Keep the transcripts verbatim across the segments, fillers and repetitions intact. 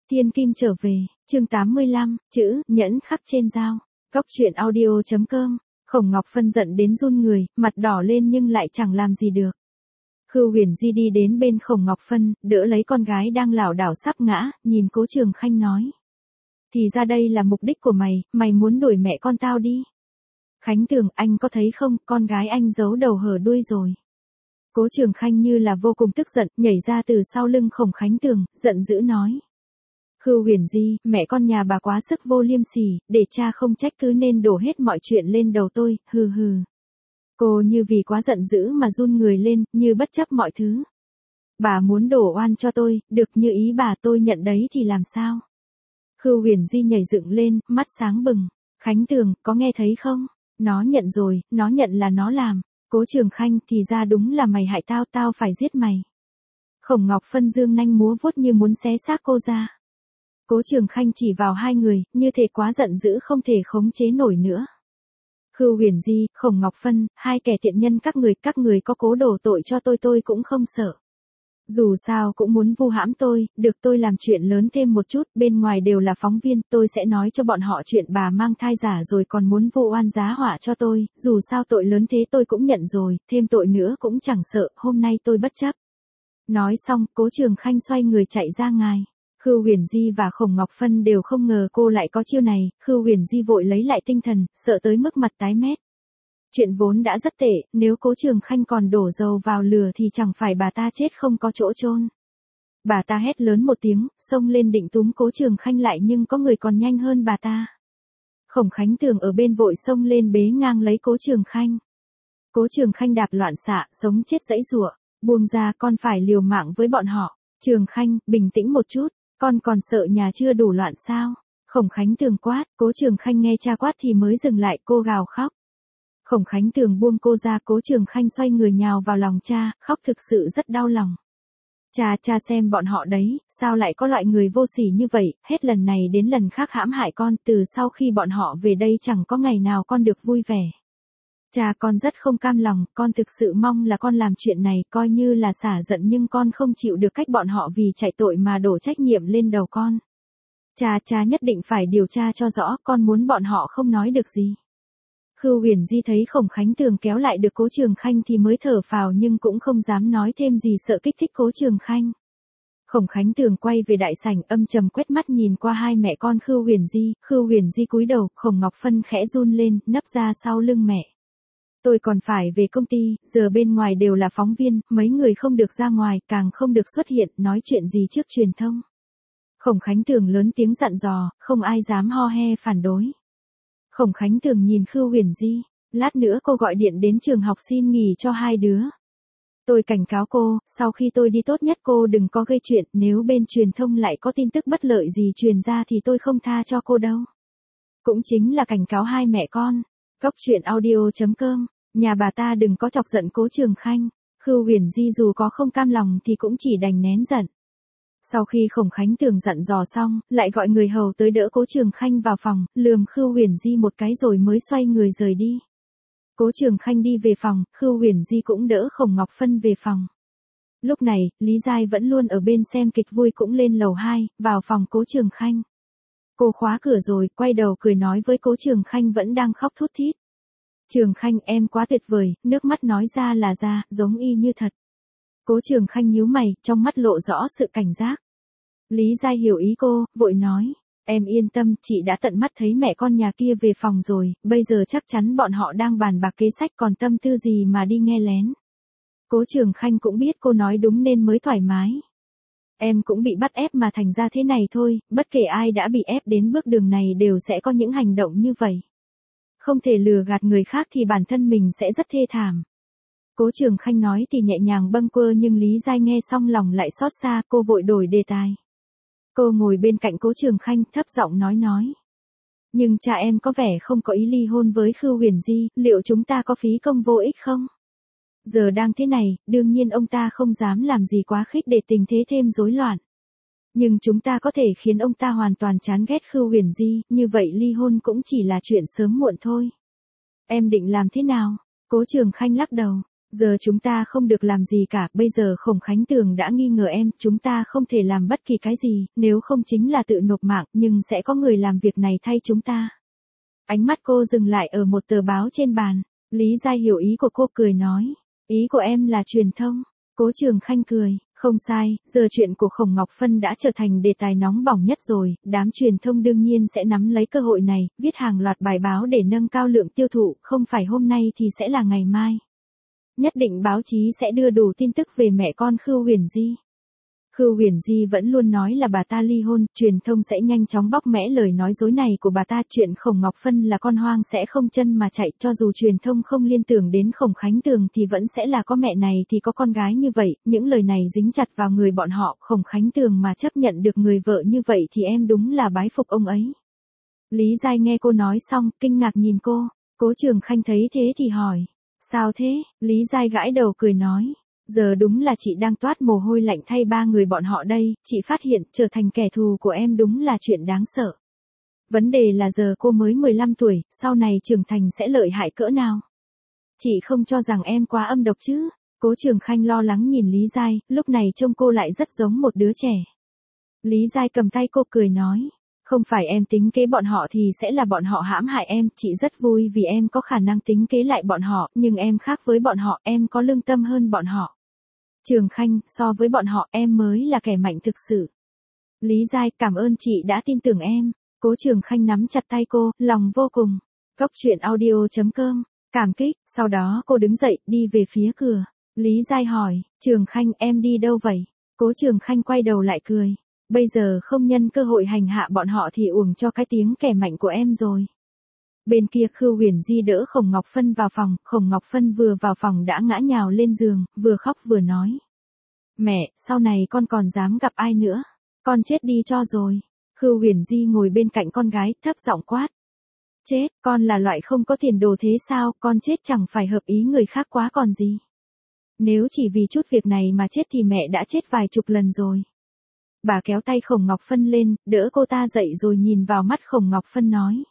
Thiên Kim trở về, chương tám mươi lăm, chữ, nhẫn khắc trên dao. Góc truyện audio chấm com. Khổng Ngọc Phân giận đến run người, mặt đỏ lên nhưng lại chẳng làm gì được. Khưu Huyền Di đi đến bên Khổng Ngọc Phân, đỡ lấy con gái đang lảo đảo sắp ngã, nhìn Cố Trường Khanh nói. Thì ra đây là mục đích của mày, mày muốn đuổi mẹ con tao đi. Khánh Tường, anh có thấy không, con gái anh giấu đầu hở đuôi rồi. Cố Trường Khanh như là vô cùng tức giận, nhảy ra từ sau lưng Khổng Khánh Tường, giận dữ nói. Khưu Huyền Di, mẹ con nhà bà quá sức vô liêm sỉ, để cha không trách cứ nên đổ hết mọi chuyện lên đầu tôi, hừ hừ. Cô như vì quá giận dữ mà run người lên, như bất chấp mọi thứ. Bà muốn đổ oan cho tôi, được như ý bà tôi nhận đấy thì làm sao? Khưu Huyền Di nhảy dựng lên, mắt sáng bừng. Khánh Tường, có nghe thấy không? Nó nhận rồi, nó nhận là nó làm. Cố Trường Khanh, thì ra đúng là mày hại tao, tao phải giết mày. Khổng Ngọc Phân dương nanh múa vuốt như muốn xé xác cô ra. Cố Trường Khanh chỉ vào hai người, như thể quá giận dữ không thể khống chế nổi nữa. Khưu Huyền Di, Khổng Ngọc Phân, hai kẻ tiện nhân các người, các người có cố đổ tội cho tôi tôi cũng không sợ. Dù sao cũng muốn vu hãm tôi, được tôi làm chuyện lớn thêm một chút, bên ngoài đều là phóng viên, tôi sẽ nói cho bọn họ chuyện bà mang thai giả rồi còn muốn vô oan giá họa cho tôi, dù sao tội lớn thế tôi cũng nhận rồi, thêm tội nữa cũng chẳng sợ, hôm nay tôi bất chấp. Nói xong, Cố Trường Khanh xoay người chạy ra ngoài. Khưu Huyền Di và Khổng Ngọc Phân đều không ngờ cô lại có chiêu này, Khưu Huyền Di vội lấy lại tinh thần, sợ tới mức mặt tái mét. Chuyện vốn đã rất tệ, nếu Cố Trường Khanh còn đổ dầu vào lửa thì chẳng phải bà ta chết không có chỗ chôn. Bà ta hét lớn một tiếng, xông lên định túm Cố Trường Khanh lại nhưng có người còn nhanh hơn bà ta. Khổng Khánh Tường ở bên vội xông lên bế ngang lấy Cố Trường Khanh. Cố Trường Khanh đạp loạn xạ, sống chết giãy giụa, buông ra, con phải liều mạng với bọn họ. Trường Khanh, bình tĩnh một chút, con còn sợ nhà chưa đủ loạn sao? Khổng Khánh Tường quát, Cố Trường Khanh nghe cha quát thì mới dừng lại, cô gào khóc. Khổng Khánh Tường buông cô ra, Cố Trường Khanh xoay người nhào vào lòng cha, khóc thực sự rất đau lòng. Cha, cha xem bọn họ đấy, sao lại có loại người vô sỉ như vậy, hết lần này đến lần khác hãm hại con, từ sau khi bọn họ về đây chẳng có ngày nào con được vui vẻ. Cha, con rất không cam lòng, con thực sự mong là con làm chuyện này, coi như là xả giận nhưng con không chịu được cách bọn họ vì chạy tội mà đổ trách nhiệm lên đầu con. Cha, cha nhất định phải điều tra cho rõ, con muốn bọn họ không nói được gì. Khưu Huyền Di thấy Khổng Khánh Tường kéo lại được Cố Trường Khanh thì mới thở phào nhưng cũng không dám nói thêm gì sợ kích thích Cố Trường Khanh. Khổng Khánh Tường quay về đại sảnh âm trầm quét mắt nhìn qua hai mẹ con Khưu Huyền Di, Khưu Huyền Di cúi đầu, Khổng Ngọc Phân khẽ run lên, nấp ra sau lưng mẹ. Tôi còn phải về công ty, giờ bên ngoài đều là phóng viên, mấy người không được ra ngoài, càng không được xuất hiện, nói chuyện gì trước truyền thông. Khổng Khánh Tường lớn tiếng dặn dò, không ai dám ho he phản đối. Khổng Khánh Tường nhìn Khưu Huyền Di, lát nữa cô gọi điện đến trường học xin nghỉ cho hai đứa. Tôi cảnh cáo cô, sau khi tôi đi tốt nhất cô đừng có gây chuyện, nếu bên truyền thông lại có tin tức bất lợi gì truyền ra thì tôi không tha cho cô đâu. Cũng chính là cảnh cáo hai mẹ con. Góc truyện audio chấm com, nhà bà ta đừng có chọc giận Cố Trường Khanh. Khưu Huyền Di dù có không cam lòng thì cũng chỉ đành nén giận. Sau khi Khổng Khánh Tường dặn dò xong, lại gọi người hầu tới đỡ Cố Trường Khanh vào phòng, lườm Khưu Huyền Di một cái rồi mới xoay người rời đi. Cố Trường Khanh đi về phòng, Khưu Huyền Di cũng đỡ Khổng Ngọc Phân về phòng. Lúc này, Lý Giai vẫn luôn ở bên xem kịch vui cũng lên lầu hai, vào phòng Cố Trường Khanh. Cô khóa cửa rồi, quay đầu cười nói với Cố Trường Khanh vẫn đang khóc thút thít. Trường Khanh, em quá tuyệt vời, nước mắt nói ra là ra, giống y như thật. Cố Trường Khanh nhíu mày, trong mắt lộ rõ sự cảnh giác. Lý Giai hiểu ý cô, vội nói, em yên tâm, chị đã tận mắt thấy mẹ con nhà kia về phòng rồi, bây giờ chắc chắn bọn họ đang bàn bạc kế sách còn tâm tư gì mà đi nghe lén. Cố Trường Khanh cũng biết cô nói đúng nên mới thoải mái. Em cũng bị bắt ép mà thành ra thế này thôi, bất kể ai đã bị ép đến bước đường này đều sẽ có những hành động như vậy. Không thể lừa gạt người khác thì bản thân mình sẽ rất thê thảm. Cố Trường Khanh nói thì nhẹ nhàng bâng quơ nhưng Lý Giai nghe xong lòng lại xót xa, cô vội đổi đề tài. Cô ngồi bên cạnh Cố Trường Khanh thấp giọng nói nói. Nhưng cha em có vẻ không có ý ly hôn với Khưu Huyền Di, liệu chúng ta có phí công vô ích không? Giờ đang thế này, đương nhiên ông ta không dám làm gì quá khích để tình thế thêm rối loạn. Nhưng chúng ta có thể khiến ông ta hoàn toàn chán ghét Khưu Huyền Di, như vậy ly hôn cũng chỉ là chuyện sớm muộn thôi. Em định làm thế nào? Cố Trường Khanh lắc đầu. Giờ chúng ta không được làm gì cả, bây giờ Khổng Khánh Tường đã nghi ngờ em, chúng ta không thể làm bất kỳ cái gì, nếu không chính là tự nộp mạng, nhưng sẽ có người làm việc này thay chúng ta. Ánh mắt cô dừng lại ở một tờ báo trên bàn, Lý Giai hiểu ý của cô cười nói, ý của em là truyền thông. Cố Trường Khanh cười, không sai, giờ chuyện của Khổng Ngọc Phân đã trở thành đề tài nóng bỏng nhất rồi, đám truyền thông đương nhiên sẽ nắm lấy cơ hội này, viết hàng loạt bài báo để nâng cao lượng tiêu thụ, không phải hôm nay thì sẽ là ngày mai. Nhất định báo chí sẽ đưa đủ tin tức về mẹ con Khưu Huyền Di. Khưu Huyền Di vẫn luôn nói là bà ta ly hôn, truyền thông sẽ nhanh chóng bóc mẽ lời nói dối này của bà ta. Chuyện Khổng Ngọc Phân là con hoang sẽ không chân mà chạy, cho dù truyền thông không liên tưởng đến Khổng Khánh Tường thì vẫn sẽ là có mẹ này thì có con gái như vậy, những lời này dính chặt vào người bọn họ, Khổng Khánh Tường mà chấp nhận được người vợ như vậy thì em đúng là bái phục ông ấy. Lý Giai nghe cô nói xong, kinh ngạc nhìn cô, Cố Trường Khanh thấy thế thì hỏi, sao thế? Lý Giai gãi đầu cười nói, giờ đúng là chị đang toát mồ hôi lạnh thay ba người bọn họ đây, chị phát hiện trở thành kẻ thù của em đúng là chuyện đáng sợ. Vấn đề là giờ cô mới mười lăm tuổi, sau này trưởng thành sẽ lợi hại cỡ nào? Chị không cho rằng em quá âm độc chứ? Cố Trường Khanh lo lắng nhìn Lý Giai, lúc này trông cô lại rất giống một đứa trẻ. Lý Giai cầm tay cô cười nói, không phải em tính kế bọn họ thì sẽ là bọn họ hãm hại em, chị rất vui vì em có khả năng tính kế lại bọn họ, nhưng em khác với bọn họ, em có lương tâm hơn bọn họ. Trường Khanh, so với bọn họ em mới là kẻ mạnh thực sự. Lý Giai, cảm ơn chị đã tin tưởng em. Cố Trường Khanh nắm chặt tay cô, lòng vô cùng. Cốc truyện audio chấm com, cảm kích, sau đó cô đứng dậy, đi về phía cửa. Lý Giai hỏi, Trường Khanh em đi đâu vậy? Cố Trường Khanh quay đầu lại cười. Bây giờ không nhân cơ hội hành hạ bọn họ thì uổng cho cái tiếng kẻ mạnh của em rồi. Bên kia Khưu Huyền Di đỡ Khổng Ngọc Phân vào phòng, Khổng Ngọc Phân vừa vào phòng đã ngã nhào lên giường, vừa khóc vừa nói. Mẹ, sau này con còn dám gặp ai nữa? Con chết đi cho rồi. Khưu Huyền Di ngồi bên cạnh con gái, thấp giọng quát. Chết, con là loại không có tiền đồ thế sao, con chết chẳng phải hợp ý người khác quá còn gì. Nếu chỉ vì chút việc này mà chết thì mẹ đã chết vài chục lần rồi. Bà kéo tay Khổng Ngọc Phân lên, đỡ cô ta dậy rồi nhìn vào mắt Khổng Ngọc Phân nói.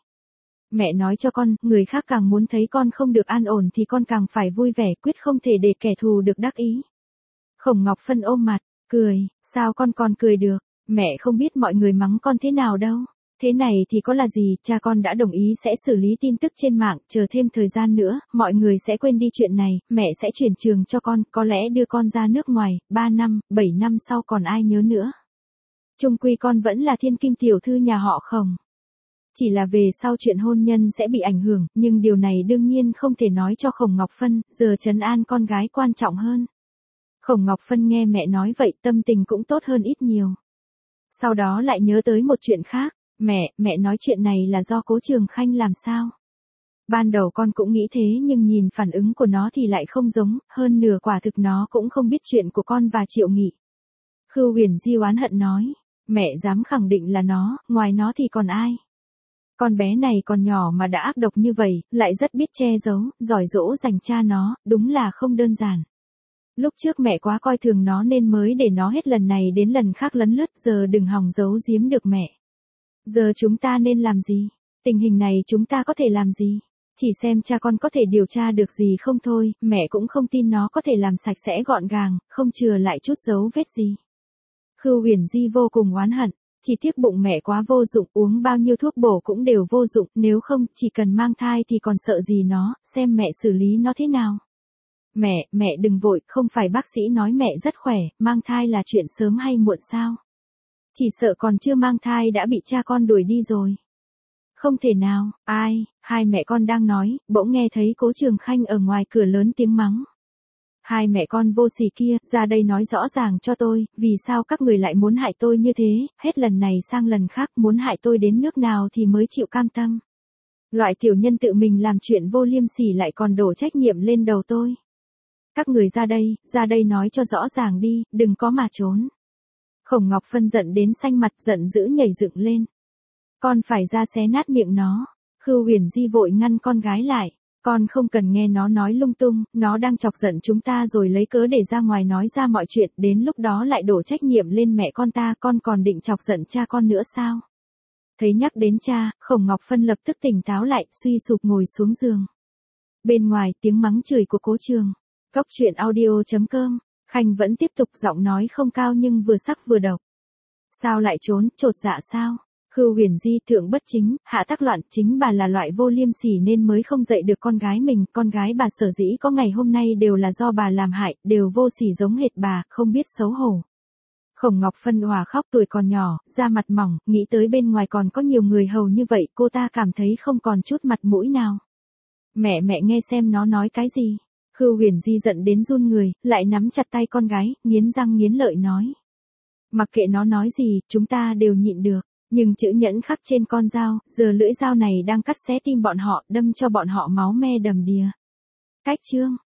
Mẹ nói cho con, người khác càng muốn thấy con không được an ổn thì con càng phải vui vẻ, quyết không thể để kẻ thù được đắc ý. Khổng Ngọc Phân ôm mặt, cười, sao con còn cười được, mẹ không biết mọi người mắng con thế nào đâu. Thế này thì có là gì, cha con đã đồng ý sẽ xử lý tin tức trên mạng, chờ thêm thời gian nữa, mọi người sẽ quên đi chuyện này, mẹ sẽ chuyển trường cho con, có lẽ đưa con ra nước ngoài, ba năm, bảy năm sau còn ai nhớ nữa. Chung quy con vẫn là thiên kim tiểu thư nhà họ Khổng. Chỉ là về sau chuyện hôn nhân sẽ bị ảnh hưởng, nhưng điều này đương nhiên không thể nói cho Khổng Ngọc Phân, giờ trấn an con gái quan trọng hơn. Khổng Ngọc Phân nghe mẹ nói vậy tâm tình cũng tốt hơn ít nhiều. Sau đó lại nhớ tới một chuyện khác, mẹ, mẹ nói chuyện này là do Cố Trường Khanh làm sao? Ban đầu con cũng nghĩ thế nhưng nhìn phản ứng của nó thì lại không giống, hơn nửa quả thực nó cũng không biết chuyện của con và Triệu Nghị. Khưu Huyền Di oán hận nói, mẹ dám khẳng định là nó, ngoài nó thì còn ai? Con bé này còn nhỏ mà đã ác độc như vậy, lại rất biết che giấu, giỏi dỗ dành cha nó, đúng là không đơn giản. Lúc trước mẹ quá coi thường nó nên mới để nó hết lần này đến lần khác lấn lướt, giờ đừng hòng giấu giếm được mẹ. Giờ chúng ta nên làm gì? Tình hình này chúng ta có thể làm gì? Chỉ xem cha con có thể điều tra được gì không thôi, mẹ cũng không tin nó có thể làm sạch sẽ gọn gàng, không chừa lại chút dấu vết gì. Khưu Huyền Di vô cùng oán hận. Chỉ tiếc bụng mẹ quá vô dụng, uống bao nhiêu thuốc bổ cũng đều vô dụng, nếu không, chỉ cần mang thai thì còn sợ gì nó, xem mẹ xử lý nó thế nào. Mẹ, mẹ đừng vội, không phải bác sĩ nói mẹ rất khỏe, mang thai là chuyện sớm hay muộn sao? Chỉ sợ còn chưa mang thai đã bị cha con đuổi đi rồi. Không thể nào, ai, hai mẹ con đang nói, bỗng nghe thấy Cố Trường Khanh ở ngoài cửa lớn tiếng mắng. Hai mẹ con vô sỉ kia, ra đây nói rõ ràng cho tôi, vì sao các người lại muốn hại tôi như thế, hết lần này sang lần khác muốn hại tôi đến nước nào thì mới chịu cam tâm. Loại tiểu nhân tự mình làm chuyện vô liêm sỉ lại còn đổ trách nhiệm lên đầu tôi. Các người ra đây, ra đây nói cho rõ ràng đi, đừng có mà trốn. Khổng Ngọc Phân giận đến xanh mặt, giận dữ nhảy dựng lên. Con phải ra xé nát miệng nó. Khưu Huyền Di vội ngăn con gái lại. Con không cần nghe nó nói lung tung, nó đang chọc giận chúng ta rồi lấy cớ để ra ngoài nói ra mọi chuyện, đến lúc đó lại đổ trách nhiệm lên mẹ con ta, con còn định chọc giận cha con nữa sao? Thấy nhắc đến cha, Khổng Ngọc Phân lập tức tỉnh táo lại, suy sụp ngồi xuống giường. Bên ngoài tiếng mắng chửi của Cố Trường Cóc truyện audio chấm com, Khanh vẫn tiếp tục giọng nói không cao nhưng vừa sắc vừa độc. Sao lại trốn, trột dạ sao? Khưu Huyền Di thượng bất chính, hạ tác loạn, chính bà là loại vô liêm sỉ nên mới không dạy được con gái mình, con gái bà sở dĩ có ngày hôm nay đều là do bà làm hại, đều vô sỉ giống hệt bà, không biết xấu hổ. Khổng Ngọc Phân òa khóc, tuổi còn nhỏ, da mặt mỏng, nghĩ tới bên ngoài còn có nhiều người hầu như vậy, cô ta cảm thấy không còn chút mặt mũi nào. Mẹ mẹ nghe xem nó nói cái gì. Khưu Huyền Di giận đến run người, lại nắm chặt tay con gái, nghiến răng nghiến lợi nói. Mặc kệ nó nói gì, chúng ta đều nhịn được. Nhưng chữ nhẫn khắc trên con dao, giờ lưỡi dao này đang cắt xé tim bọn họ, đâm cho bọn họ máu me đầm đìa. Cách chương.